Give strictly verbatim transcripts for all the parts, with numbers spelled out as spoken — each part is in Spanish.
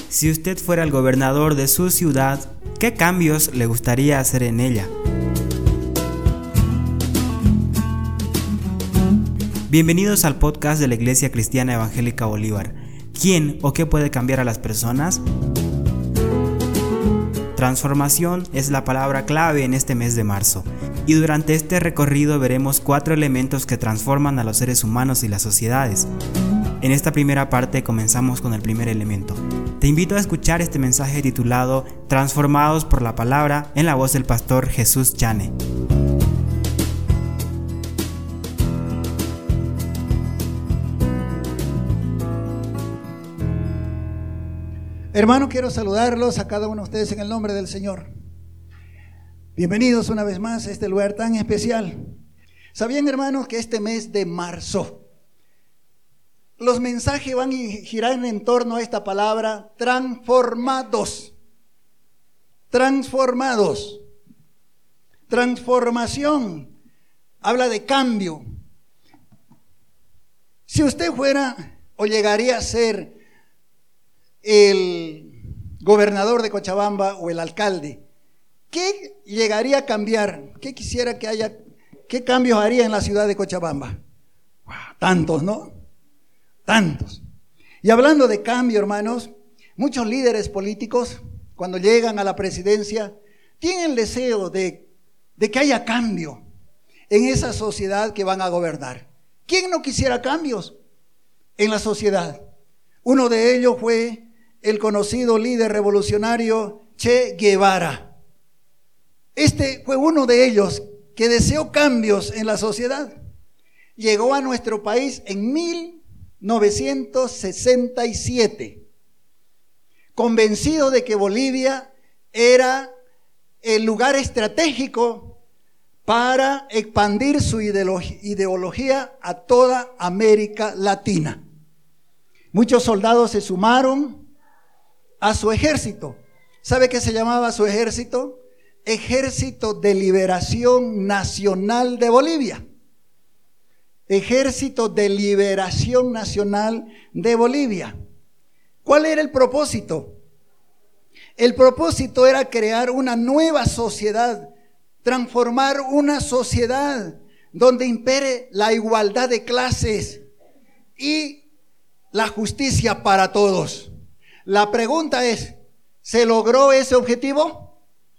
Si usted fuera el gobernador de su ciudad, ¿qué cambios le gustaría hacer en ella? Bienvenidos al podcast de la Iglesia Cristiana Evangélica Bolívar. ¿Quién o qué puede cambiar a las personas? Transformación es la palabra clave en este mes de marzo, y durante este recorrido veremos cuatro elementos que transforman a los seres humanos y las sociedades. En esta primera parte comenzamos con el primer elemento. Te invito a escuchar este mensaje titulado Transformados por la Palabra en la voz del pastor Jesús Chane. Hermano, quiero saludarlos a cada uno de ustedes en el nombre del Señor. Bienvenidos una vez más a este lugar tan especial. ¿Sabían, hermanos, que este mes de marzo los mensajes van a girar en torno a esta palabra transformados? Transformados. Transformación. Habla de cambio. Si usted fuera o llegaría a ser el gobernador de Cochabamba o el alcalde, ¿qué llegaría a cambiar? ¿Qué quisiera que haya? ¿Qué cambios haría en la ciudad de Cochabamba? Wow, tantos, ¿no? Tantos. Y hablando de cambio, hermanos, muchos líderes políticos, cuando llegan a la presidencia, tienen el deseo de, de que haya cambio en esa sociedad que van a gobernar. ¿Quién no quisiera cambios en la sociedad? Uno de ellos fue el conocido líder revolucionario Che Guevara. Este fue uno de ellos que deseó cambios en la sociedad. Llegó a nuestro país en mil novecientos sesenta y siete, convencido de que Bolivia era el lugar estratégico para expandir su ideología a toda América Latina. Muchos soldados se sumaron a su ejército. ¿Sabe qué se llamaba su ejército? Ejército de Liberación Nacional de Bolivia. Ejército de Liberación Nacional de Bolivia. ¿Cuál era el propósito? El propósito era crear una nueva sociedad, transformar una sociedad donde impere la igualdad de clases y la justicia para todos. La pregunta es, ¿se logró ese objetivo?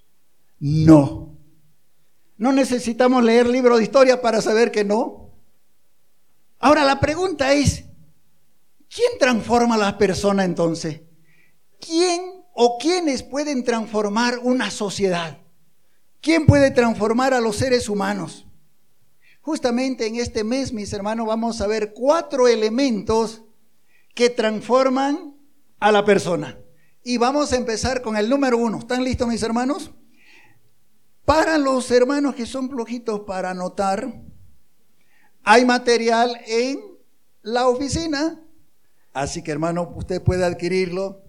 No. No necesitamos leer libros de historia para saber que no. Ahora la pregunta es, ¿quién transforma a las personas entonces? ¿Quién o quiénes pueden transformar una sociedad? ¿Quién puede transformar a los seres humanos? Justamente en este mes, mis hermanos, vamos a ver cuatro elementos que transforman a la persona. Y vamos a empezar con el número uno. ¿Están listos, mis hermanos? Para los hermanos que son flojitos para anotar, hay material en la oficina. Así que, hermano, usted puede adquirirlo.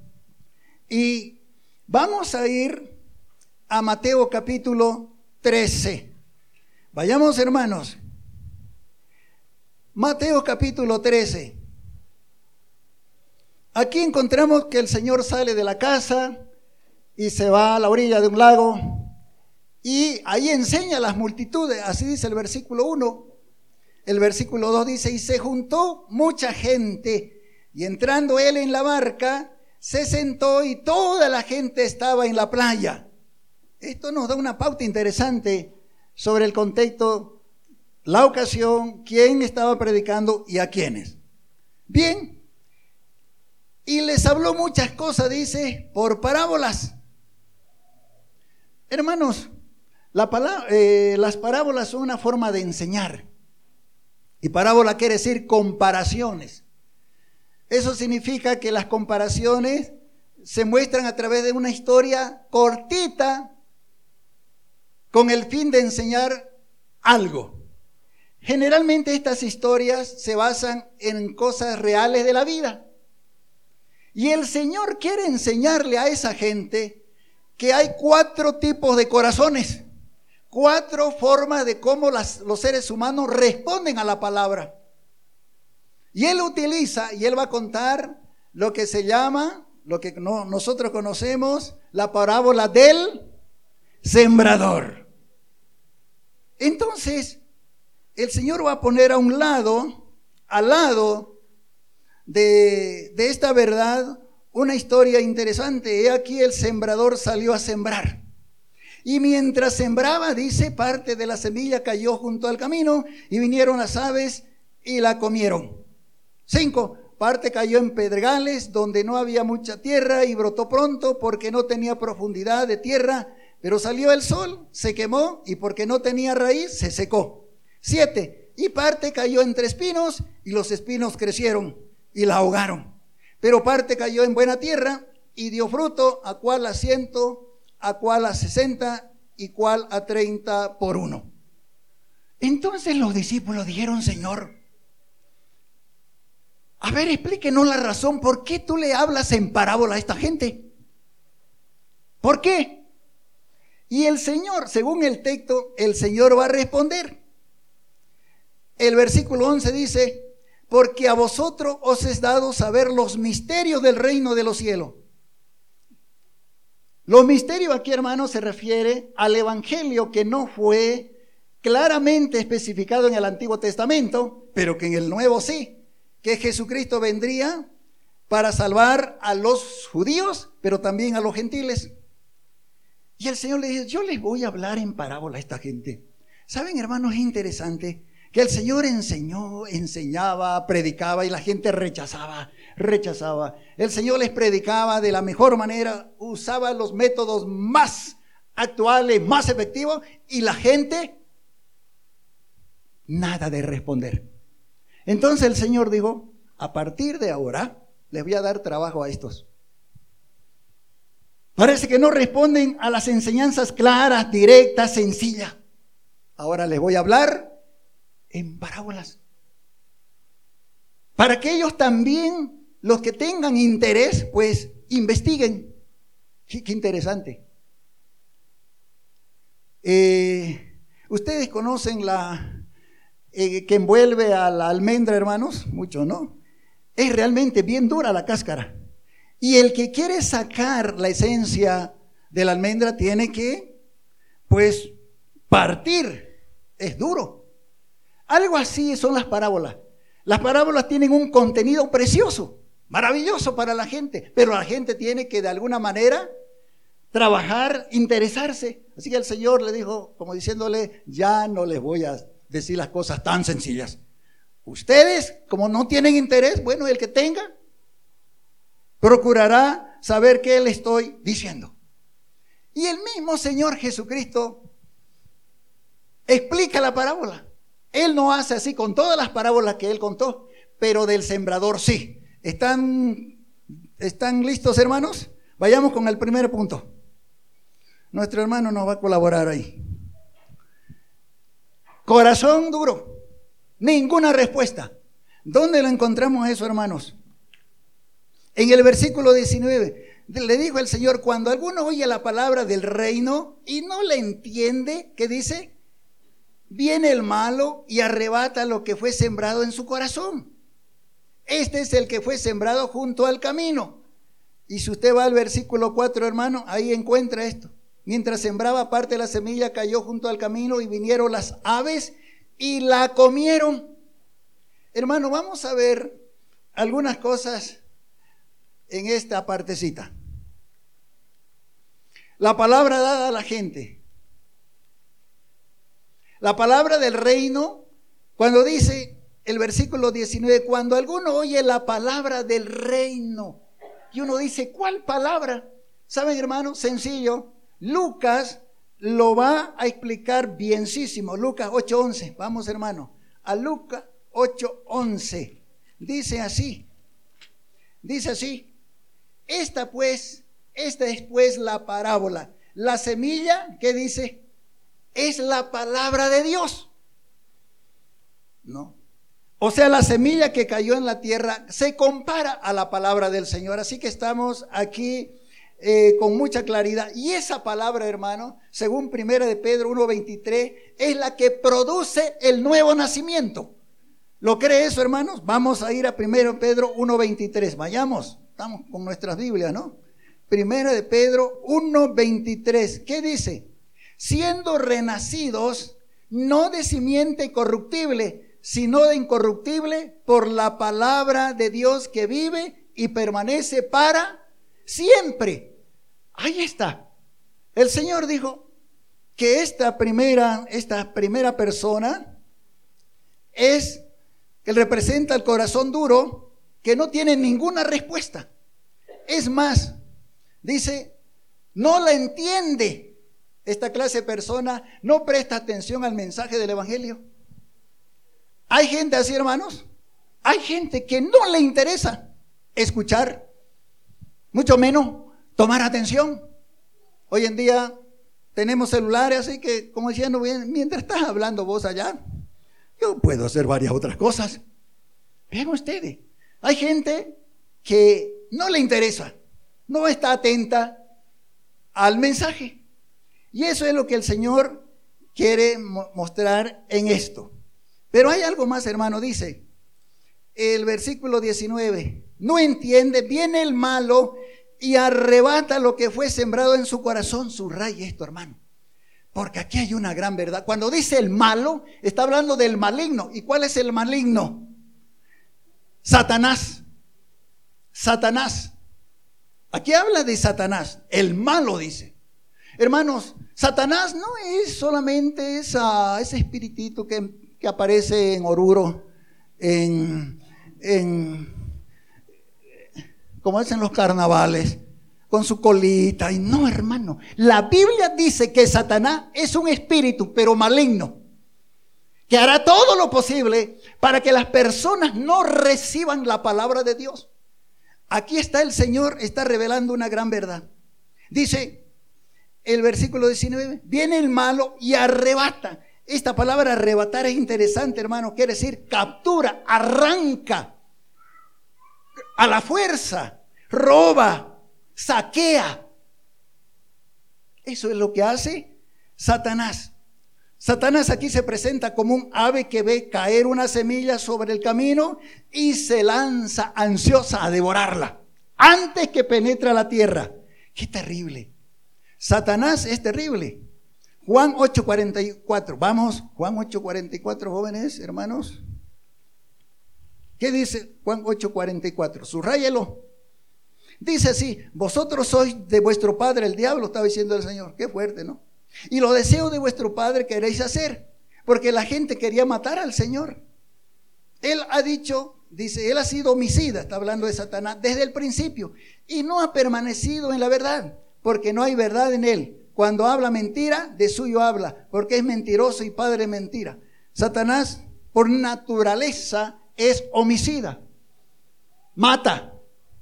Y vamos a ir a Mateo capítulo trece. Vayamos, hermanos. Mateo capítulo trece. Aquí encontramos que el Señor sale de la casa y se va a la orilla de un lago y ahí enseña a las multitudes. Así dice el versículo uno. El versículo dos dice, y se juntó mucha gente y entrando él en la barca se sentó y toda la gente estaba en la playa. Esto nos da una pauta interesante sobre el contexto, la ocasión, quién estaba predicando y a quiénes. Bien. Y les habló muchas cosas, dice, por parábolas. Hermanos, la palabra, eh, las parábolas son una forma de enseñar. Y parábola quiere decir comparaciones. Eso significa que las comparaciones se muestran a través de una historia cortita con el fin de enseñar algo. Generalmente estas historias se basan en cosas reales de la vida. Y el Señor quiere enseñarle a esa gente que hay cuatro tipos de corazones, cuatro formas de cómo las, los seres humanos responden a la palabra. Y Él utiliza, y Él va a contar lo que se llama lo que no, nosotros conocemos, la parábola del sembrador. Entonces, el Señor va a poner a un lado, al lado de, de esta verdad, una historia interesante. He aquí el sembrador salió a sembrar. Y mientras sembraba, dice, parte de la semilla cayó junto al camino y vinieron las aves y la comieron. Cinco, parte cayó en pedregales donde no había mucha tierra y brotó pronto porque no tenía profundidad de tierra, pero salió el sol, se quemó y porque no tenía raíz se secó. Siete, y parte cayó entre espinos y los espinos crecieron y la ahogaron. Pero parte cayó en buena tierra y dio fruto, a cual a ciento, a cual a sesenta y cual a treinta por uno. Entonces los discípulos dijeron: Señor, a ver, explíquenos la razón, ¿por qué tú le hablas en parábola a esta gente? ¿Por qué? Y el Señor, según el texto, el Señor va a responder. El versículo once dice: porque a vosotros os es dado saber los misterios del reino de los cielos. Los misterios aquí, hermanos, se refiere al evangelio que no fue claramente especificado en el Antiguo Testamento, pero que en el Nuevo sí, que Jesucristo vendría para salvar a los judíos, pero también a los gentiles. Y el Señor le dice: yo les voy a hablar en parábola a esta gente. ¿Saben, hermanos? Es interesante que el Señor enseñó, enseñaba, predicaba y la gente rechazaba, rechazaba. El Señor les predicaba de la mejor manera, usaba los métodos más actuales, más efectivos, y la gente nada de responder. Entonces el Señor dijo: a partir de ahora les voy a dar trabajo a estos. Parece que no responden a las enseñanzas claras, directas, sencillas. Ahora les voy a hablar en parábolas, para que ellos también, los que tengan interés, pues investiguen. Qué, qué interesante. Eh, Ustedes conocen la eh, que envuelve a la almendra, hermanos, mucho, ¿no? Es realmente bien dura la cáscara. Y el que quiere sacar la esencia de la almendra tiene que, pues, partir. Es duro. Algo así son las parábolas. Las parábolas tienen un contenido precioso, maravilloso para la gente, pero la gente tiene que de alguna manera trabajar, interesarse. Así que el Señor le dijo, como diciéndole: ya no les voy a decir las cosas tan sencillas. Ustedes, como no tienen interés, bueno, el que tenga, procurará saber qué le estoy diciendo. Y el mismo Señor Jesucristo explica la parábola. Él no hace así con todas las parábolas que Él contó, pero del sembrador sí. ¿Están, están listos, hermanos? Vayamos con el primer punto. Nuestro hermano nos va a colaborar ahí. Corazón duro. Ninguna respuesta. ¿Dónde lo encontramos eso, hermanos? En el versículo diecinueve. Le dijo el Señor: cuando alguno oye la palabra del reino y no la entiende, ¿qué dice? Viene el malo y arrebata lo que fue sembrado en su corazón. Este es el que fue sembrado junto al camino. Y si usted va al versículo cuatro, hermano, ahí encuentra esto. Mientras sembraba, parte de la semilla cayó junto al camino y vinieron las aves y la comieron. Hermano, vamos a ver algunas cosas en esta partecita. La palabra dada a la gente. La palabra del reino, cuando dice el versículo diecinueve, cuando alguno oye la palabra del reino, y uno dice: ¿cuál palabra? ¿Saben, hermano? Sencillo. Lucas lo va a explicar bienísimo. Lucas ocho once. Vamos, hermano, a Lucas ocho once. Dice así. Dice así. Esta pues, esta es pues la parábola. La semilla, ¿qué dice? Es la palabra de Dios. No. O sea, la semilla que cayó en la tierra se compara a la palabra del Señor. Así que estamos aquí eh, con mucha claridad. Y esa palabra, hermano, según primera de Pedro uno veintitrés, es la que produce el nuevo nacimiento. ¿Lo cree eso, hermanos? Vamos a ir a primera de Pedro uno veintitrés. Vayamos. estamos con nuestras Biblias, ¿no? Primera de Pedro uno veintitrés. ¿Qué dice? Siendo renacidos, no de simiente corruptible, sino de incorruptible, por la palabra de Dios que vive y permanece para siempre. Ahí está. El Señor dijo que esta primera, esta primera persona es que representa el corazón duro, que no tiene ninguna respuesta. Es más, dice, no la entiende. Esta clase de persona no presta atención al mensaje del Evangelio. Hay gente así, hermanos. Hay gente que no le interesa escuchar, mucho menos tomar atención. Hoy en día tenemos celulares, así que, como diciendo, mientras estás hablando vos allá, yo puedo hacer varias otras cosas. Vean ustedes, hay gente que no le interesa, no está atenta al mensaje. Y eso es lo que el Señor quiere mostrar en esto. Pero hay algo más, hermano, dice el versículo diecinueve, no entiende, viene el malo y arrebata lo que fue sembrado en su corazón. Subraya esto, hermano, porque aquí hay una gran verdad. Cuando dice el malo, está hablando del maligno. ¿Y cuál es el maligno? Satanás. Satanás. Aquí habla de Satanás, el malo, dice. Hermanos, Satanás no es solamente esa, ese espiritito que, que aparece en Oruro, en, en, como es en los carnavales, con su colita. Y no, hermano, la Biblia dice que Satanás es un espíritu, pero maligno, que hará todo lo posible para que las personas no reciban la palabra de Dios. Aquí está el Señor, está revelando una gran verdad. Dice el versículo diecinueve, viene el malo y arrebata. Esta palabra arrebatar es interesante, hermano, quiere decir captura, arranca a la fuerza, roba, saquea. Eso es lo que hace Satanás. Satanás aquí se presenta como un ave que ve caer una semilla sobre el camino y se lanza ansiosa a devorarla antes que penetre la tierra. ¡Qué terrible! Satanás es terrible. Juan ocho cuarenta y cuatro. Vamos, Juan ocho cuarenta y cuatro, jóvenes, hermanos. ¿Qué dice Juan ocho cuarenta y cuatro? Subráyelo. Dice así, vosotros sois de vuestro padre el diablo, estaba diciendo el Señor. Qué fuerte, ¿no? Y los deseos de vuestro padre queréis hacer, porque la gente quería matar al Señor. Él ha dicho, dice, él ha sido homicida, está hablando de Satanás, desde el principio, y no ha permanecido en la verdad, porque no hay verdad en él. Cuando habla mentira, de suyo habla, porque es mentiroso y padre de mentira. Satanás, por naturaleza, es homicida, mata.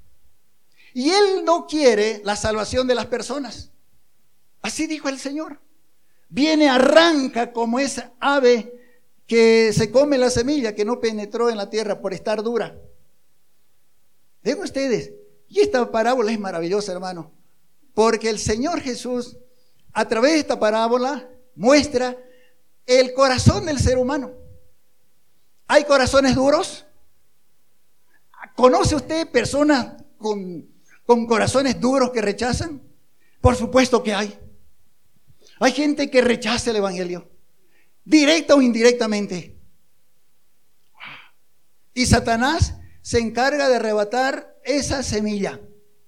Y él no quiere la salvación de las personas. Así dijo el Señor. Viene, arranca como esa ave que se come la semilla que no penetró en la tierra por estar dura. Ven ustedes, y esta parábola es maravillosa, hermano, porque el Señor Jesús, a través de esta parábola, muestra el corazón del ser humano. ¿Hay corazones duros? ¿Conoce usted personas con, con corazones duros que rechazan? Por supuesto que hay. Hay gente que rechaza el Evangelio, directa o indirectamente. Y Satanás se encarga de arrebatar esa semilla.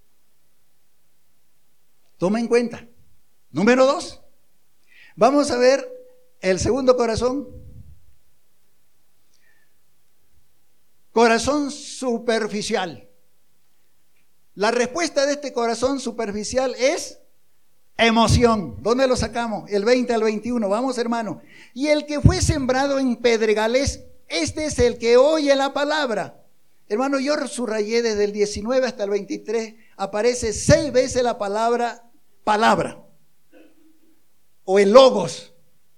Toma en cuenta. Número dos. Vamos a ver el segundo corazón. Corazón superficial. La respuesta de este corazón superficial es emoción. ¿Dónde lo sacamos? El veinte al veintiuno. Vamos, hermano. Y el que fue sembrado en pedregales, este es el que oye la palabra. Hermano, yo subrayé desde el diecinueve hasta el veintitrés. Aparece seis veces la palabra palabra o el logos.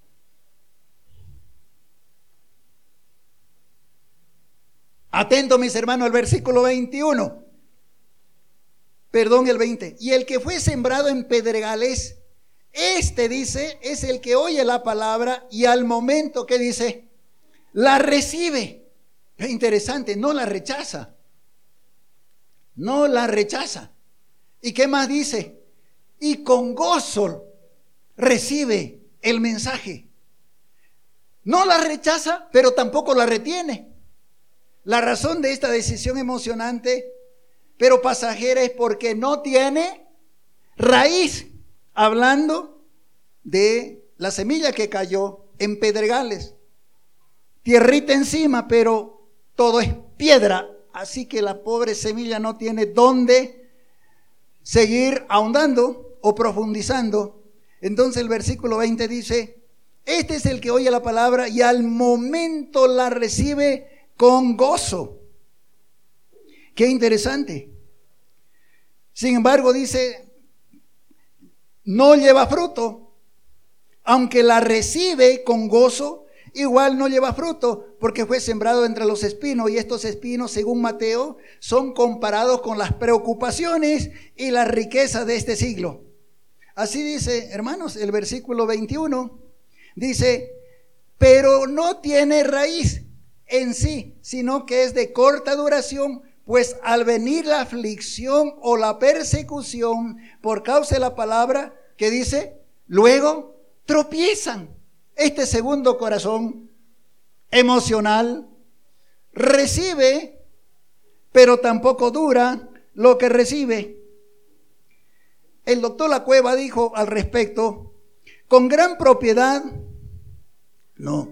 Atento, mis hermanos, al versículo veintiuno. Perdón, el veinte. Y el que fue sembrado en pedregales, este dice, es el que oye la palabra y al momento que dice, la recibe. Es interesante, no la rechaza. no la rechaza. ¿Y qué más dice? Y con gozo recibe el mensaje. No la rechaza, pero tampoco la retiene. La razón de esta decisión emocionante, pero pasajera, es porque no tiene raíz. Hablando de la semilla que cayó en pedregales. Tierrita encima, pero todo es piedra. Así que la pobre semilla no tiene dónde seguir ahondando o profundizando. Entonces el versículo veinte dice: este es el que oye la palabra y al momento la recibe con gozo. Qué interesante. Sin embargo, dice, no lleva fruto. Aunque la recibe con gozo, igual no lleva fruto, porque fue sembrado entre los espinos, y estos espinos, según Mateo, son comparados con las preocupaciones y las riquezas de este siglo. Así dice, hermanos, el versículo veintiuno, dice, pero no tiene raíz en sí, sino que es de corta duración, pues al venir la aflicción o la persecución por causa de la palabra, que dice, luego tropiezan. Este segundo corazón emocional recibe, pero tampoco dura lo que recibe. El doctor Lacueva dijo al respecto, con gran propiedad, no,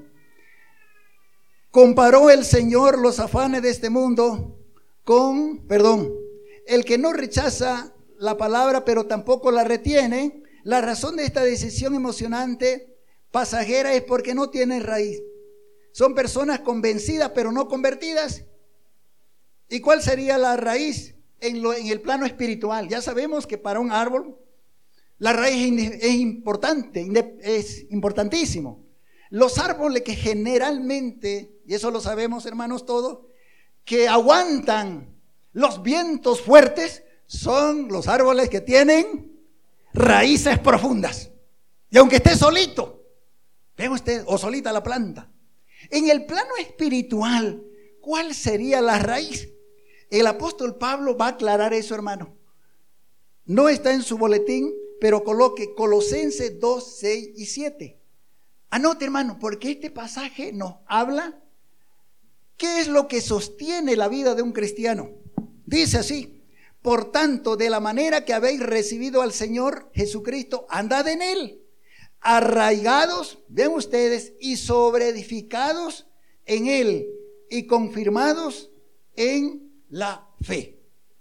comparó el Señor los afanes de este mundo con, perdón, el que no rechaza la palabra, pero tampoco la retiene. La razón de esta decisión emocionante pasajera es porque no tiene raíz. Son personas convencidas pero no convertidas. ¿Y cuál sería la raíz en, lo, en el plano espiritual? Ya sabemos que para un árbol la raíz es importante, es importantísimo. Los árboles que generalmente, y eso lo sabemos hermanos todos, que aguantan los vientos fuertes, son los árboles que tienen raíces profundas. Y aunque esté solito, ve usted, o solita la planta. En el plano espiritual, ¿cuál sería la raíz? El apóstol Pablo va a aclarar eso, hermano. No está en su boletín, pero coloque Colosenses dos, seis y siete. Anote, hermano, porque este pasaje nos habla qué es lo que sostiene la vida de un cristiano. Dice así: por tanto, de la manera que habéis recibido al Señor Jesucristo, andad en Él, arraigados, ven ustedes, y sobreedificados en Él, y confirmados en la fe.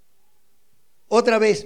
Otra vez,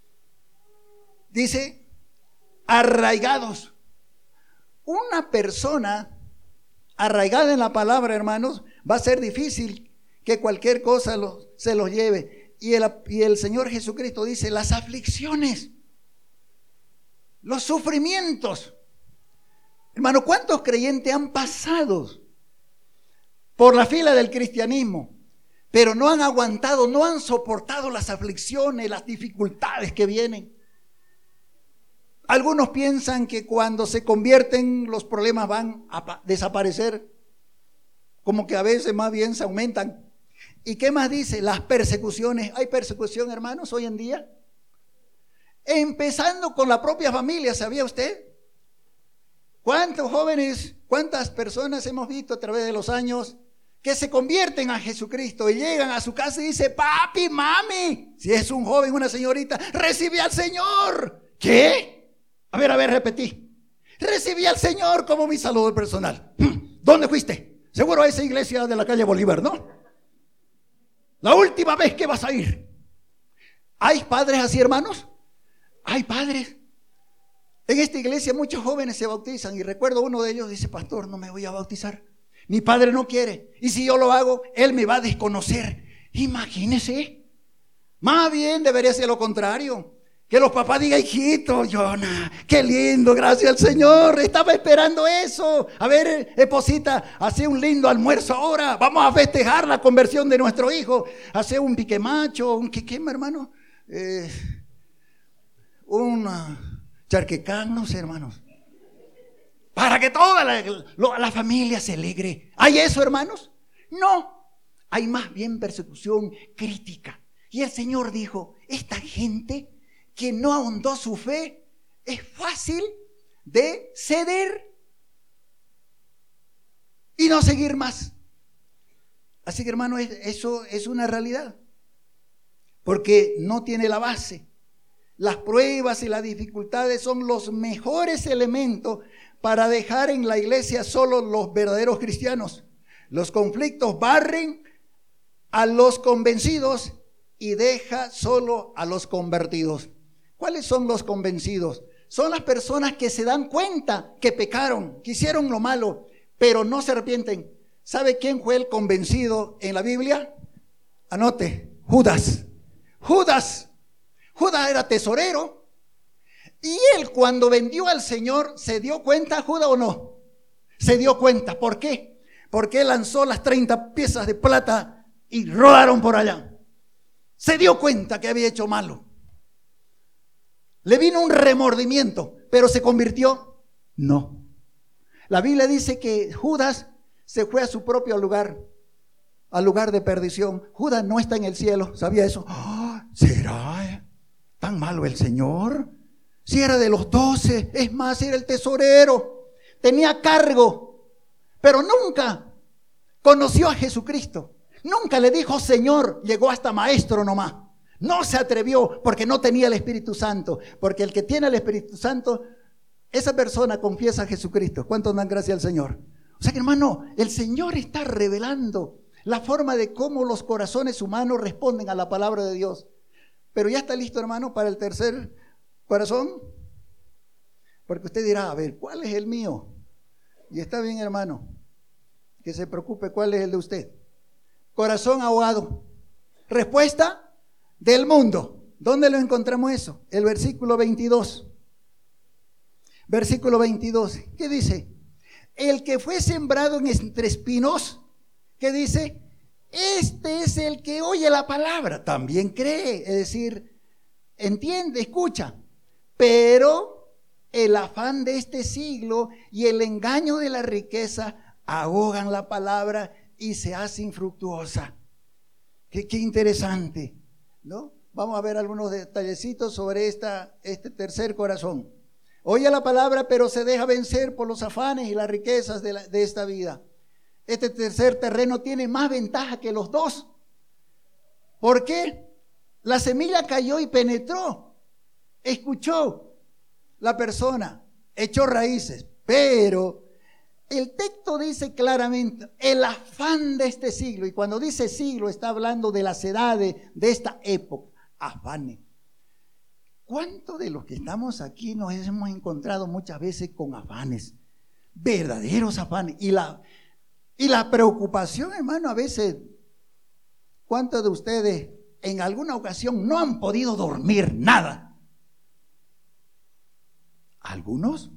dice, arraigados. Una persona arraigada en la palabra, hermanos, va a ser difícil que cualquier cosa lo, se los lleve. Y el, y el Señor Jesucristo dice, las aflicciones, los sufrimientos. Hermano, ¿cuántos creyentes han pasado por la fila del cristianismo, pero no han aguantado, no han soportado las aflicciones, las dificultades que vienen? Algunos piensan que cuando se convierten los problemas van a desaparecer, como que a veces más bien se aumentan. ¿Y qué más dice? Las persecuciones. ¿Hay persecución, hermanos, hoy en día? Empezando con la propia familia, ¿sabía usted? ¿Cuántos jóvenes, cuántas personas hemos visto a través de los años que se convierten a Jesucristo y llegan a su casa y dicen, papi, mami, si es un joven, una señorita, recibe al Señor? ¿Qué? A ver, a ver, repetí. Recibí al Señor como mi saludo personal. ¿Dónde fuiste? Seguro a esa iglesia de la calle Bolívar, ¿no? La última vez que vas a ir. ¿Hay padres así, hermanos? Hay padres. En esta iglesia muchos jóvenes se bautizan y recuerdo uno de ellos dice, pastor, no me voy a bautizar. Mi padre no quiere. Y si yo lo hago, él me va a desconocer. Imagínese. Más bien debería ser lo contrario. Que los papás digan, hijito, Jonah, qué lindo, gracias al Señor, estaba esperando eso. A ver, esposita, hace un lindo almuerzo ahora, vamos a festejar la conversión de nuestro hijo. Hace un piquemacho, un quiquema, hermano, eh, un charquecán, no sé, hermanos. Para que toda la, la familia se alegre. ¿Hay eso, hermanos? No, hay más bien persecución crítica. Y el Señor dijo, esta gente que no ahondó su fe, es fácil de ceder y no seguir más. Así que, hermano, eso es una realidad, porque no tiene la base. Las pruebas y las dificultades son los mejores elementos para dejar en la iglesia solo los verdaderos cristianos. Los conflictos barren a los convencidos y deja solo a los convertidos. ¿Cuáles son los convencidos? Son las personas que se dan cuenta que pecaron, que hicieron lo malo, pero no se arrepienten. ¿Sabe quién fue el convencido en la Biblia? Anote, Judas. Judas. Judas era tesorero. Y él, cuando vendió al Señor, ¿se dio cuenta, Judas, o no? Se dio cuenta. ¿Por qué? Porque él lanzó las treinta piezas de plata y rodaron por allá. Se dio cuenta que había hecho malo. Le vino un remordimiento, pero ¿se convirtió? No. La Biblia dice que Judas se fue a su propio lugar, al lugar de perdición. Judas no está en el cielo, ¿sabía eso? Oh, ¿será tan malo el Señor? Si era de los doce, es más, era el tesorero, tenía cargo, pero nunca conoció a Jesucristo. Nunca le dijo Señor, llegó hasta maestro nomás. No se atrevió porque no tenía el Espíritu Santo. Porque el que tiene el Espíritu Santo, esa persona confiesa a Jesucristo. ¿Cuántos dan gracias al Señor? O sea que, hermano, el Señor está revelando la forma de cómo los corazones humanos responden a la palabra de Dios. Pero ya está listo, hermano, para el tercer corazón. Porque usted dirá, a ver, ¿cuál es el mío? Y está bien, hermano, que se preocupe cuál es el de usted. Corazón ahogado. Respuesta del mundo. ¿Dónde lo encontramos eso? El versículo veintidós. Versículo veintidós. ¿Qué dice? El que fue sembrado en entre espinos, ¿qué dice? Este es el que oye la palabra, también cree, es decir, entiende, escucha, pero el afán de este siglo y el engaño de la riqueza ahogan la palabra y se hace infructuosa. Qué, qué interesante, ¿no? Vamos a ver algunos detallecitos sobre esta, este tercer corazón. Oye la palabra, pero se deja vencer por los afanes y las riquezas de, la, de esta vida. Este tercer terreno tiene más ventaja que los dos. ¿Por qué? La semilla cayó y penetró. Escuchó la persona, echó raíces, pero el texto dice claramente el afán de este siglo, y cuando dice siglo está hablando de las edades de esta época, afanes. ¿Cuántos de los que estamos aquí nos hemos encontrado muchas veces con afanes, verdaderos afanes? Y la, y la preocupación, hermano, a veces, ¿cuántos de ustedes en alguna ocasión no han podido dormir nada? ¿Algunos?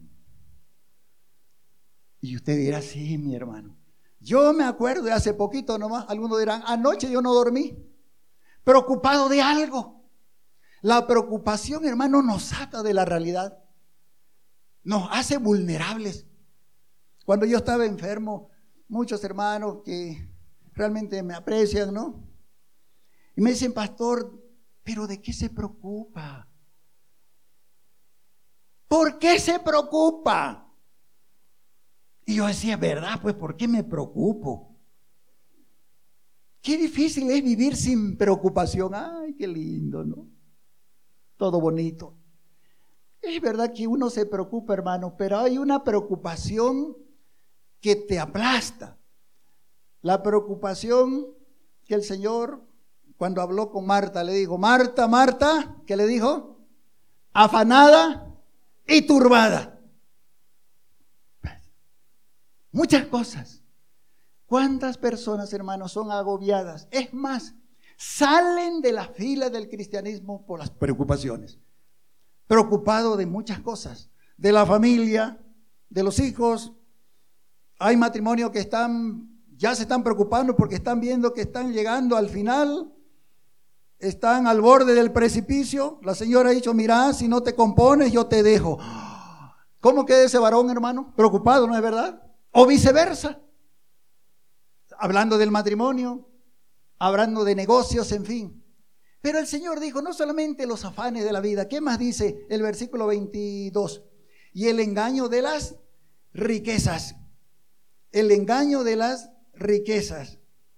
Y usted dirá, sí, mi hermano. Yo me acuerdo de hace poquito nomás, algunos dirán, anoche yo no dormí, preocupado de algo. La preocupación, hermano, nos saca de la realidad, nos hace vulnerables. Cuando yo estaba enfermo, muchos hermanos que realmente me aprecian, ¿no? Y me dicen, pastor, ¿pero de qué se preocupa? ¿Por qué se preocupa? Y yo decía, ¿verdad? Pues, ¿por qué me preocupo? Qué difícil es vivir sin preocupación. Ay, qué lindo, ¿no? Todo bonito. Es verdad que uno se preocupa, hermano, pero hay una preocupación que te aplasta. La preocupación que el Señor, cuando habló con Marta, le dijo, Marta, Marta, ¿qué le dijo? Afanada y turbada. Muchas cosas. ¿Cuántas personas, hermanos, son agobiadas? Es más, salen de la fila del cristianismo por las preocupaciones. Preocupado de muchas cosas, de la familia, de los hijos. Hay matrimonios que están, ya se están preocupando porque están viendo que están llegando al final, están al borde del precipicio. La señora ha dicho, mira, si no te compones, yo te dejo. ¿Cómo queda ese varón, hermano? Preocupado, ¿no es verdad? O viceversa. Hablando del matrimonio, hablando de negocios, en fin. Pero el Señor dijo, no solamente los afanes de la vida. ¿Qué más dice el versículo veintidós? Y el engaño de las riquezas. El engaño de las riquezas.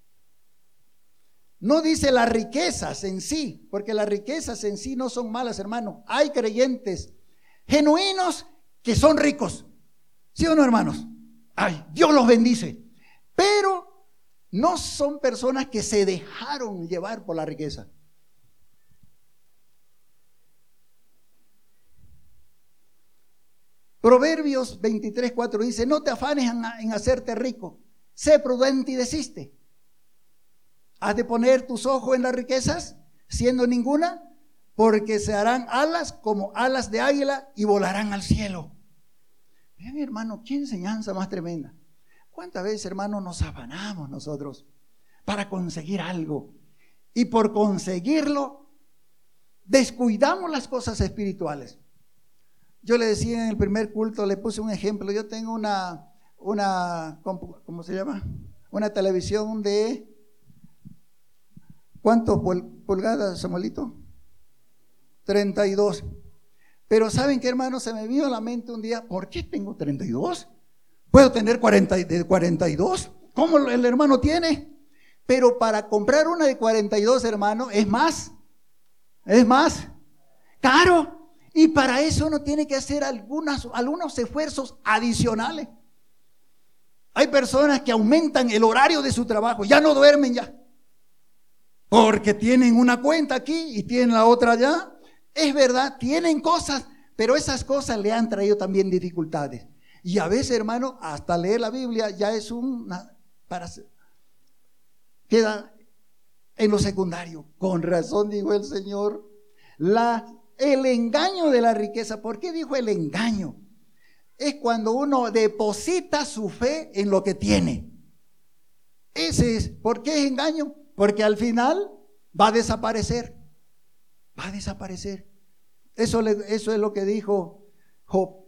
No dice las riquezas en sí, porque las riquezas en sí no son malas, hermano. Hay creyentes genuinos que son ricos. ¿Sí o no, hermanos? Ay, Dios los bendice. Pero no son personas que se dejaron llevar por la riqueza. Proverbios veintitrés, cuatro dice, no te afanes en, en hacerte rico, sé prudente y desiste. ¿Has de poner tus ojos en las riquezas, siendo ninguna? Porque se harán alas como alas de águila y volarán al cielo. Vean, hermano, qué enseñanza más tremenda. ¿Cuántas veces, hermano, nos afanamos nosotros para conseguir algo? Y por conseguirlo, descuidamos las cosas espirituales. Yo le decía en el primer culto, le puse un ejemplo. Yo tengo una, una ¿cómo se llama? Una televisión de, ¿cuántas pulgadas, Samuelito? treinta y dos. Pero ¿saben qué, hermano? Se me vino a la mente un día, ¿por qué tengo treinta y dos? ¿Puedo tener cuarenta, de cuarenta y dos? ¿Cómo el hermano tiene? Pero para comprar una de cuarenta y dos, hermano, es más, es más caro. Y para eso uno tiene que hacer algunas, algunos esfuerzos adicionales. Hay personas que aumentan el horario de su trabajo, ya no duermen ya, porque tienen una cuenta aquí y tienen la otra allá. Es verdad, tienen cosas, pero esas cosas le han traído también dificultades. Y a veces, hermano, hasta leer la Biblia ya es una, para, queda en lo secundario. Con razón dijo el Señor, la El engaño de la riqueza. ¿Por qué dijo el engaño? Es cuando uno deposita su fe en lo que tiene. Ese es. ¿Por qué es engaño? Porque al final va a desaparecer. Va a desaparecer. Eso, le, eso es lo que dijo Job.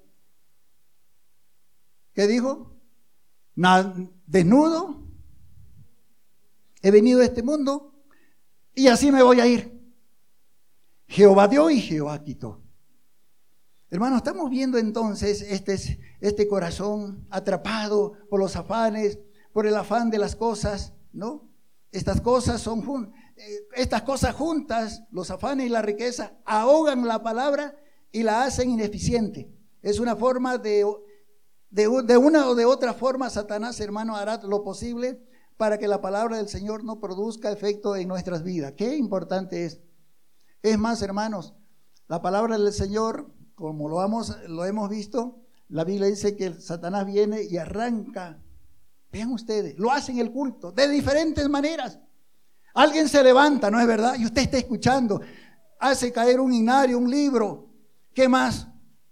¿Qué dijo? Desnudo he venido a este mundo y así me voy a ir. Jehová dio y Jehová quitó. Hermano, estamos viendo entonces este, este corazón atrapado por los afanes, por el afán de las cosas, ¿no? Estas cosas son estas cosas juntas, los afanes y la riqueza, ahogan la palabra y la hacen ineficiente. Es una forma de, de, de una o de otra forma, Satanás, hermano, hará lo posible para que la palabra del Señor no produzca efecto en nuestras vidas. Qué importante es. Es más, hermanos, la palabra del Señor, como lo, vamos, lo hemos visto, la Biblia dice que Satanás viene y arranca. Vean ustedes, lo hace en el culto de diferentes maneras. Alguien se levanta, ¿no es verdad? Y usted está escuchando, hace caer un himnario, un libro. ¿Qué más?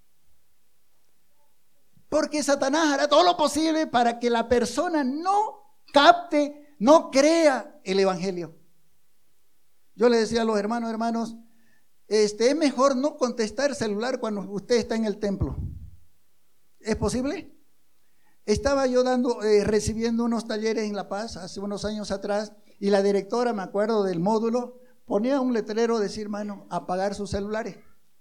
Porque Satanás hará todo lo posible para que la persona no capte, no crea el evangelio. Yo le decía a los hermanos, hermanos, este, es mejor no contestar celular cuando usted está en el templo. ¿Es posible? Estaba yo dando, eh, recibiendo unos talleres en La Paz hace unos años atrás, y la directora, me acuerdo del módulo, ponía un letrero decir, hermano, apagar sus celulares.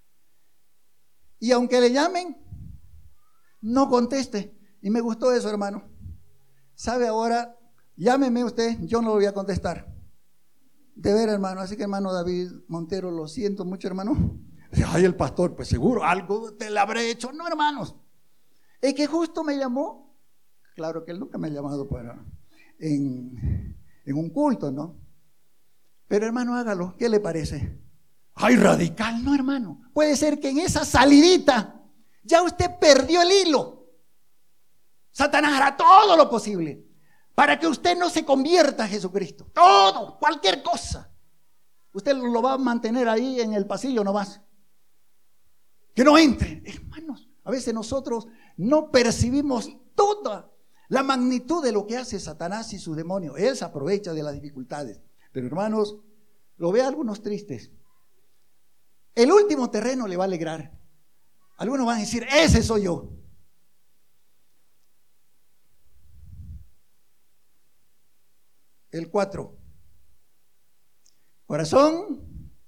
Y aunque le llamen, no conteste. Y me gustó eso, hermano. ¿Sabe ahora? Llámeme usted, yo no lo voy a contestar. De ver, hermano. Así que, hermano David Montero, lo siento mucho, hermano. Ay, el pastor, pues seguro algo te le habré hecho. No, hermanos. Es que justo me llamó. Claro que él nunca me ha llamado para en, en un culto, ¿no? Pero, hermano, hágalo. ¿Qué le parece? Ay, radical, no, hermano. Puede ser que en esa salidita ya usted perdió el hilo. Satanás hará todo lo posible para que usted no se convierta a Jesucristo. Todo, cualquier cosa. Usted lo va a mantener ahí en el pasillo nomás. Que no entre. Hermanos, a veces nosotros no percibimos toda la magnitud de lo que hace Satanás y sus demonios. Él se aprovecha de las dificultades. Pero, hermanos, lo ve a algunos tristes. El último terreno le va a alegrar. Algunos van a decir, ese soy yo. El cuatro. Corazón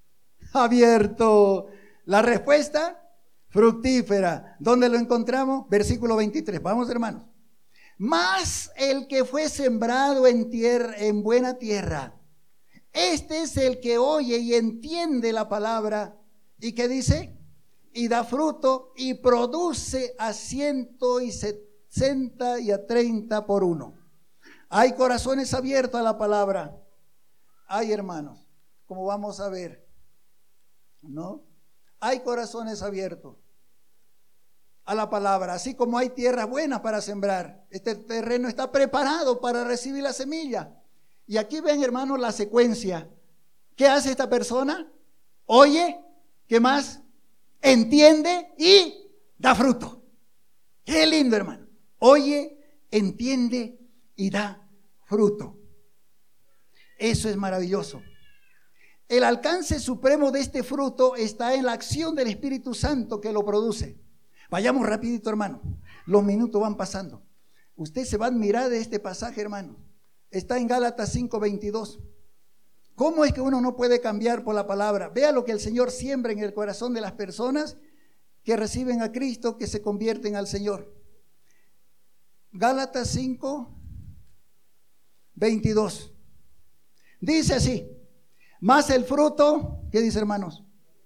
abierto. La respuesta, fructífera. ¿Dónde lo encontramos? Versículo veintitrés. Vamos, hermanos. Mas el que fue sembrado en tierra, en buena tierra, este es el que oye y entiende la palabra. ¿Y qué dice? Y da fruto y produce a ciento y sesenta y a treinta por uno. Hay corazones abiertos a la palabra. Hay, hermanos, como vamos a ver, ¿no? Hay corazones abiertos a la palabra, así como hay tierras buenas para sembrar. Este terreno está preparado para recibir la semilla. Y aquí ven, hermanos, la secuencia. ¿Qué hace esta persona? Oye, ¿qué más? Entiende y da fruto. Qué lindo, hermano. Oye, entiende y da fruto. Eso es maravilloso. El alcance supremo de este fruto está en la acción del Espíritu Santo que lo produce. Vayamos rapidito, hermano. Los minutos van pasando. Usted se va a admirar de este pasaje, hermano. Está en Gálatas cinco veintidós. ¿Cómo es que uno no puede cambiar por la palabra? Vea lo que el Señor siembra en el corazón de las personas que reciben a Cristo, que se convierten al Señor. Gálatas cinco veintidós. Dice así: más el fruto, ¿qué dice, hermanos?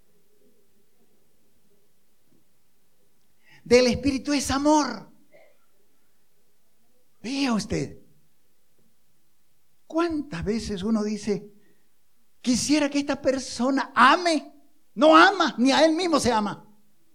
Del Espíritu es amor. Vea usted. ¿Cuántas veces uno dice, quisiera que esta persona ame? No ama, ni a él mismo se ama.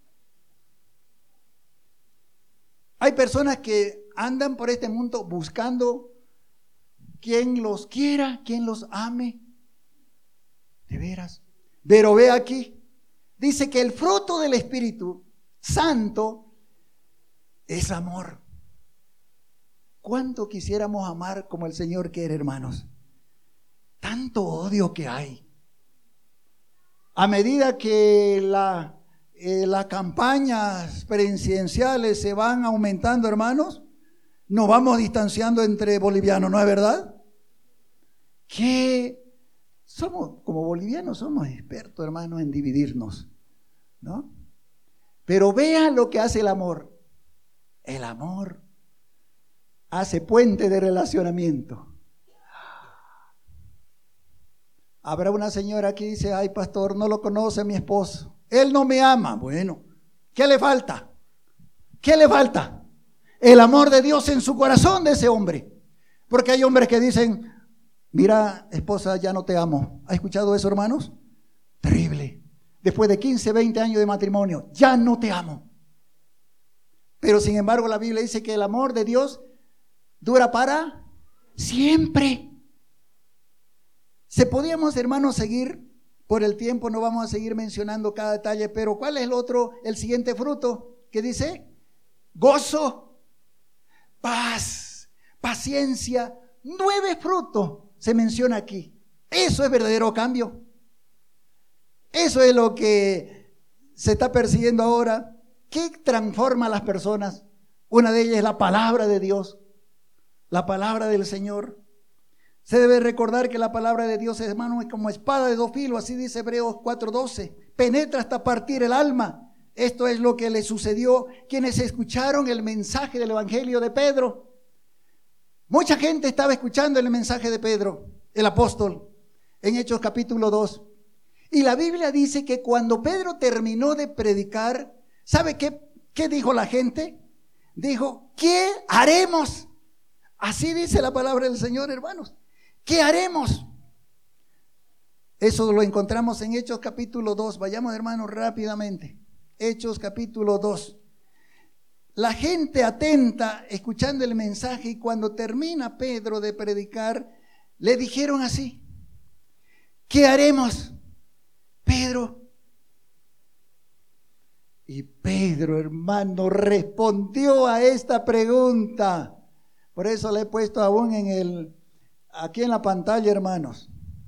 Hay personas que andan por este mundo buscando quien los quiera, quien los ame. De veras. Pero ve aquí, dice que el fruto del Espíritu Santo es amor. ¿Cuánto quisiéramos amar como el Señor quiere, hermanos? Tanto odio que hay. A medida que la, eh, las campañas presidenciales se van aumentando, hermanos, nos vamos distanciando entre bolivianos, ¿no es verdad? Que somos, como bolivianos, somos expertos, hermanos, en dividirnos, ¿no? Pero vean lo que hace el amor. El amor hace puente de relacionamiento. Habrá una señora que dice, ay, pastor, no lo conoce mi esposo. Él no me ama. Bueno, ¿qué le falta? ¿Qué le falta? El amor de Dios en su corazón de ese hombre. Porque hay hombres que dicen, mira, esposa, ya no te amo. ¿Ha escuchado eso, hermanos? Terrible. Después de quince, veinte años de matrimonio, ya no te amo. Pero sin embargo la Biblia dice que el amor de Dios dura para siempre. Se podíamos, hermanos, seguir por el tiempo, no vamos a seguir mencionando cada detalle, pero ¿cuál es el otro, el siguiente fruto? ¿Qué dice? Gozo, paz, paciencia, nueve frutos se menciona aquí. Eso es verdadero cambio. Eso es lo que se está persiguiendo ahora. ¿Qué transforma a las personas? Una de ellas es la palabra de Dios, la palabra del Señor. Se debe recordar que la palabra de Dios, hermano, es como espada de dos filos, así dice Hebreos cuatro doce. Penetra hasta partir el alma. Esto es lo que le sucedió a quienes escucharon el mensaje del Evangelio de Pedro. Mucha gente estaba escuchando el mensaje de Pedro, el apóstol, en Hechos capítulo dos. Y la Biblia dice que cuando Pedro terminó de predicar, ¿sabe qué, qué dijo la gente? Dijo, ¿qué haremos? Así dice la palabra del Señor, hermanos. ¿Qué haremos? Eso lo encontramos en Hechos capítulo dos. Vayamos, hermanos, rápidamente. Hechos capítulo dos. La gente atenta, escuchando el mensaje, y cuando termina Pedro de predicar, le dijeron así, ¿qué haremos, Pedro? Y Pedro, hermano, respondió a esta pregunta. Por eso le he puesto aún en el, aquí en la pantalla, hermanos.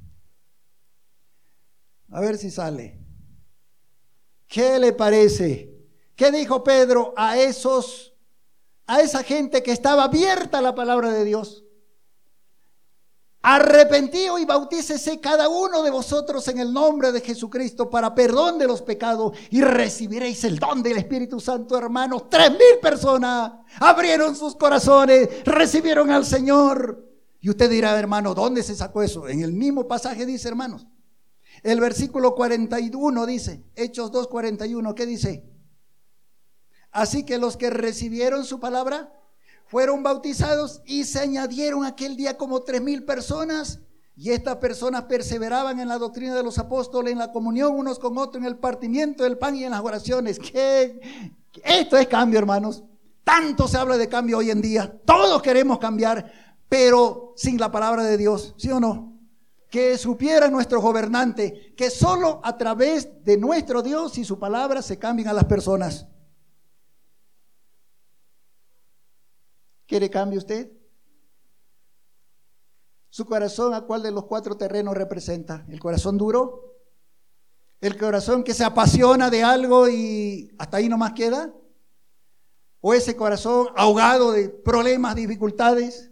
A ver si sale. ¿Qué le parece? ¿Qué dijo Pedro a esos, a esa gente que estaba abierta a la palabra de Dios? arrepentíos y bautícese cada uno de vosotros en el nombre de Jesucristo para perdón de los pecados y recibiréis el don del Espíritu Santo, hermanos. Tres mil personas abrieron sus corazones, recibieron al Señor. Y usted dirá, hermano, ¿dónde se sacó eso? En el mismo pasaje dice, hermanos. El versículo cuarenta y uno dice, Hechos dos, cuarenta y uno, ¿qué dice? Así que los que recibieron su palabra fueron bautizados y se añadieron aquel día como tres mil personas. Y estas personas perseveraban en la doctrina de los apóstoles, en la comunión unos con otros, en el partimiento del pan y en las oraciones. ¿Qué? Esto es cambio, hermanos. Tanto se habla de cambio hoy en día. Todos queremos cambiar, pero sin la palabra de Dios, ¿sí o no? Que supiera nuestro gobernante que solo a través de nuestro Dios y su palabra se cambian a las personas. ¿Quiere cambio usted? ¿Su corazón a cuál de los cuatro terrenos representa? ¿El corazón duro? ¿El corazón que se apasiona de algo y hasta ahí nomás queda? ¿O ese corazón ahogado de problemas, dificultades?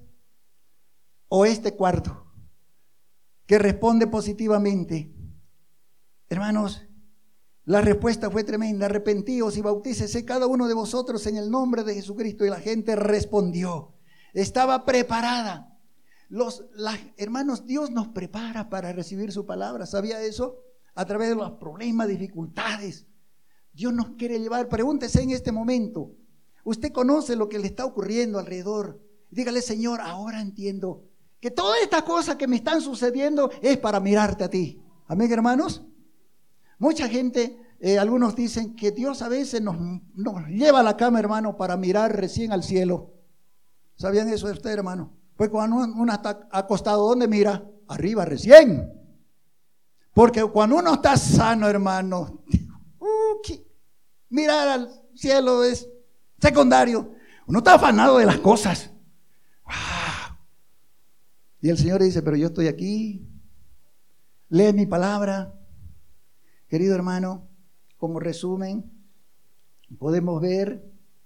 ¿O este cuarto que responde positivamente? Hermanos, la respuesta fue tremenda. Arrepentíos y bautícese cada uno de vosotros en el nombre de Jesucristo. Y la gente respondió. Estaba preparada. Los, las, hermanos, Dios nos prepara para recibir su palabra. ¿Sabía eso? A través de los problemas, dificultades. Dios nos quiere llevar. Pregúntese en este momento. Usted conoce lo que le está ocurriendo alrededor. Dígale, Señor, ahora entiendo que todas estas cosas que me están sucediendo es para mirarte a ti. Amén, hermanos. Mucha gente, eh, algunos dicen que Dios a veces nos, nos lleva a la cama, hermano, para mirar recién al cielo. ¿Sabían eso de usted, hermano? Pues cuando uno está acostado, ¿dónde mira? Arriba recién. Porque cuando uno está sano, hermano, uh, mirar al cielo es secundario. Uno está afanado de las cosas. Wow. Y el Señor dice, pero yo estoy aquí. Lee mi palabra. Querido hermano, como resumen, podemos ver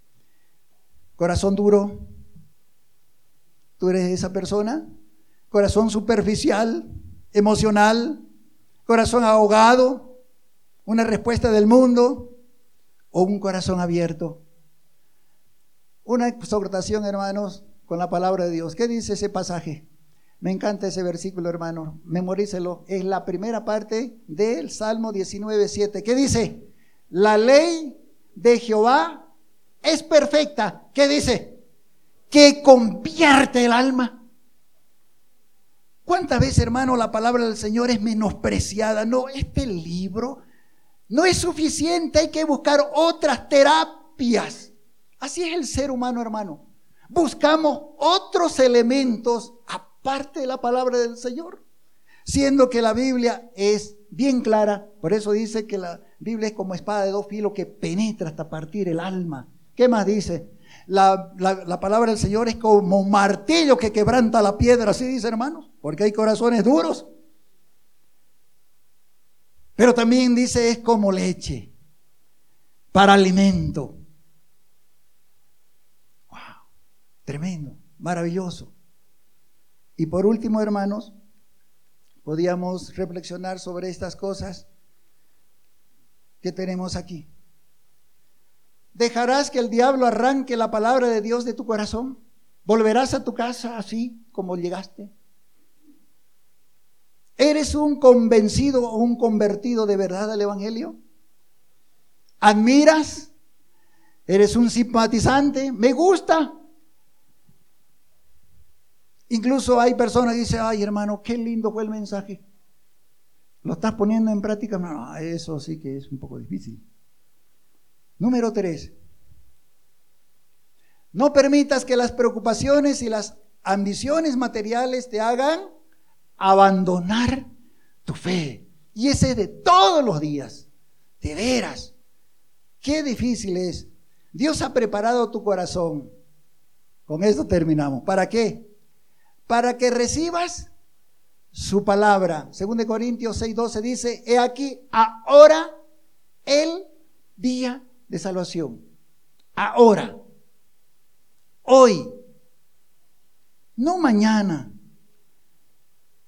corazón duro. ¿Tú eres esa persona? Corazón superficial, emocional, corazón ahogado, una respuesta del mundo o un corazón abierto. Una exhortación, hermanos, con la palabra de Dios. ¿Qué dice ese pasaje? Me encanta ese versículo, hermano. Memorícelo. Es la primera parte del Salmo diecinueve, siete. ¿Qué dice? La ley de Jehová es perfecta. ¿Qué dice? Que convierte el alma. ¿Cuántas veces, hermano, la palabra del Señor es menospreciada? No, este libro no es suficiente. Hay que buscar otras terapias. Así es el ser humano, hermano. Buscamos otros elementos aparte de la palabra del Señor, siendo que la Biblia es bien clara. Por eso dice que la Biblia es como espada de dos filos que penetra hasta partir el alma. ¿Qué más dice? La, la, la palabra del Señor es como un martillo que quebranta la piedra, así dice, hermanos, porque hay corazones duros. Pero también dice es como leche para alimento. Wow, tremendo, maravilloso. Y por último, hermanos, podíamos reflexionar sobre estas cosas que tenemos aquí. ¿Dejarás que el diablo arranque la palabra de Dios de tu corazón? ¿Volverás a tu casa así como llegaste? ¿Eres un convencido o un convertido de verdad al Evangelio? ¿Admiras? ¿Eres un simpatizante? ¿Me gusta? Incluso hay personas que dicen, ay hermano, qué lindo fue el mensaje. ¿Lo estás poniendo en práctica? No, eso sí que es un poco difícil. Número tres. No permitas que las preocupaciones y las ambiciones materiales te hagan abandonar tu fe. Y ese es de todos los días. De veras. Qué difícil es. Dios ha preparado tu corazón. Con esto terminamos. ¿Para qué? Para que recibas su palabra. Según de Corintios seis doce dice, he aquí ahora el día de salvación. Ahora. Hoy. No mañana.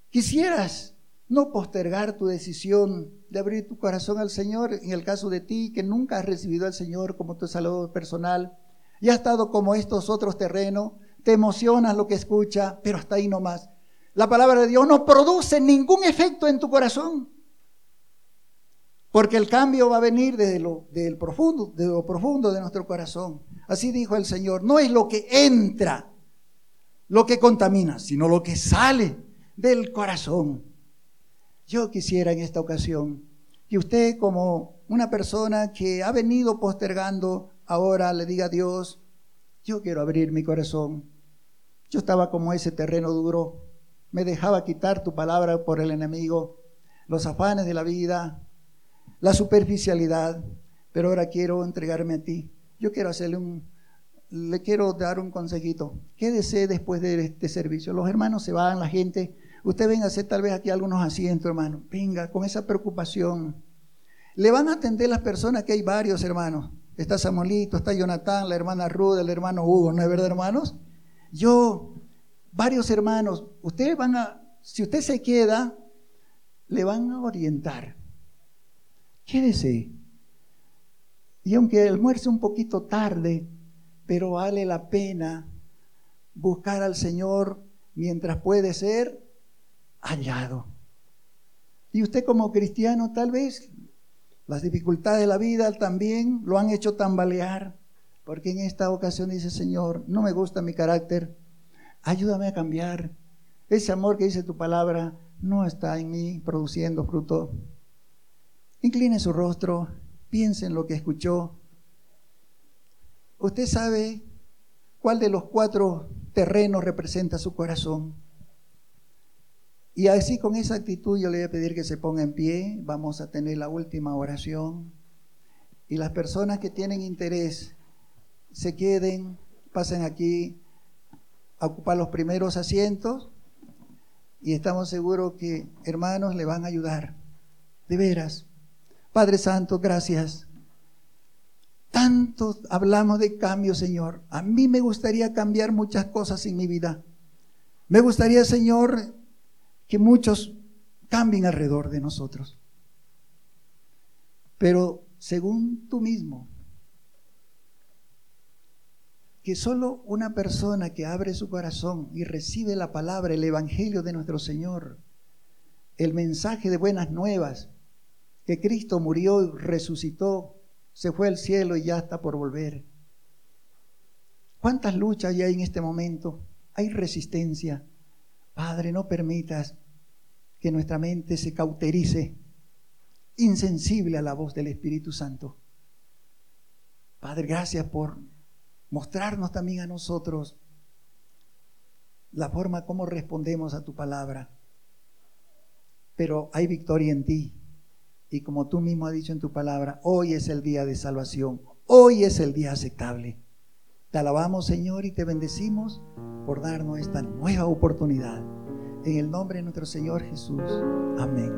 quisieras no postergar tu decisión de abrir tu corazón al Señor, en el caso de ti que nunca has recibido al Señor como tu Salvador personal, y has estado como estos otros terrenos, te emocionas lo que escuchas, pero hasta ahí nomás. La palabra de Dios no produce ningún efecto en tu corazón, porque el cambio va a venir desde lo, desde el profundo, de lo profundo de nuestro corazón. Así dijo el Señor, no es lo que entra lo que contamina, sino lo que sale del corazón. Yo quisiera en esta ocasión que usted, como una persona que ha venido postergando, ahora le diga a Dios, yo quiero abrir mi corazón. Yo estaba como ese terreno duro, me dejaba quitar tu palabra por el enemigo, los afanes de la vida, la superficialidad, pero ahora quiero entregarme a ti. Yo quiero hacerle un, le quiero dar un consejito. Quédese después de este servicio. Los hermanos se van, la gente. Usted venga a hacer tal vez aquí algunos asientos, hermano. Venga, con esa preocupación. Le van a atender las personas, que hay varios hermanos. Está Samuelito, está Jonathan, la hermana Ruth, el hermano Hugo, ¿no es verdad, hermanos? Yo, varios hermanos. Ustedes van a, si usted se queda, le van a orientar. Quédese. Y aunque almuerce un poquito tarde, pero vale la pena buscar al Señor mientras puede ser hallado. Y usted como cristiano, tal vez las dificultades de la vida también lo han hecho tambalear, porque en esta ocasión dice, Señor, no me gusta mi carácter, ayúdame a cambiar. Ese amor que dice tu palabra no está en mí produciendo fruto. Incline su rostro, piense en lo que escuchó. Usted sabe cuál de los cuatro terrenos representa su corazón. Y así, con esa actitud, yo le voy a pedir que se ponga en pie. Vamos a tener la última oración. Y las personas que tienen interés se queden, pasen aquí a ocupar los primeros asientos. Y estamos seguros que hermanos le van a ayudar. De veras. Padre Santo, gracias. Tanto hablamos de cambio, Señor. A mí me gustaría cambiar muchas cosas en mi vida. Me gustaría, Señor, que muchos cambien alrededor de nosotros. Pero según tú mismo, que solo una persona que abre su corazón y recibe la palabra, el evangelio de nuestro Señor, el mensaje de buenas nuevas, que Cristo murió y resucitó, se fue al cielo y ya está por volver. ¿Cuántas luchas hay en este momento? Hay resistencia. Padre, no permitas que nuestra mente se cauterice, insensible a la voz del Espíritu Santo. Padre, gracias por mostrarnos también a nosotros la forma como respondemos a tu palabra. Pero hay victoria en ti. Y como tú mismo has dicho en tu palabra, hoy es el día de salvación. Hoy es el día aceptable. Te alabamos, Señor, y te bendecimos por darnos esta nueva oportunidad. En el nombre de nuestro Señor Jesús. Amén.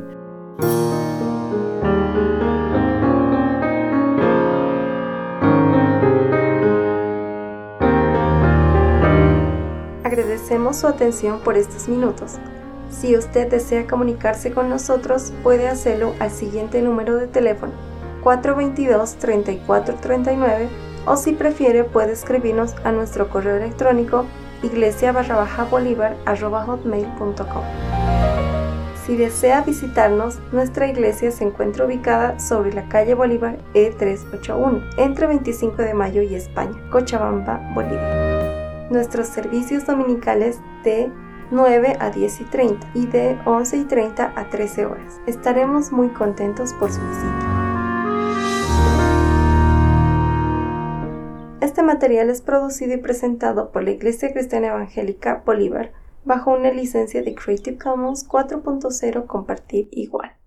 Agradecemos su atención por estos minutos. Si usted desea comunicarse con nosotros, puede hacerlo al siguiente número de teléfono cuatro dos dos, tres cuatro tres nueve, o si prefiere puede escribirnos a nuestro correo electrónico iglesia barra baja bolívar arroba hotmail punto com. Si desea visitarnos, nuestra iglesia se encuentra ubicada sobre la calle Bolívar E trescientos ochenta y uno, entre veinticinco de mayo y España, Cochabamba, Bolivia. Nuestros servicios dominicales de nueve a diez y treinta y de once y treinta a trece horas. Estaremos muy contentos por su visita. Este material es producido y presentado por la Iglesia Cristiana Evangélica Bolívar bajo una licencia de Creative Commons cuatro punto cero Compartir Igual.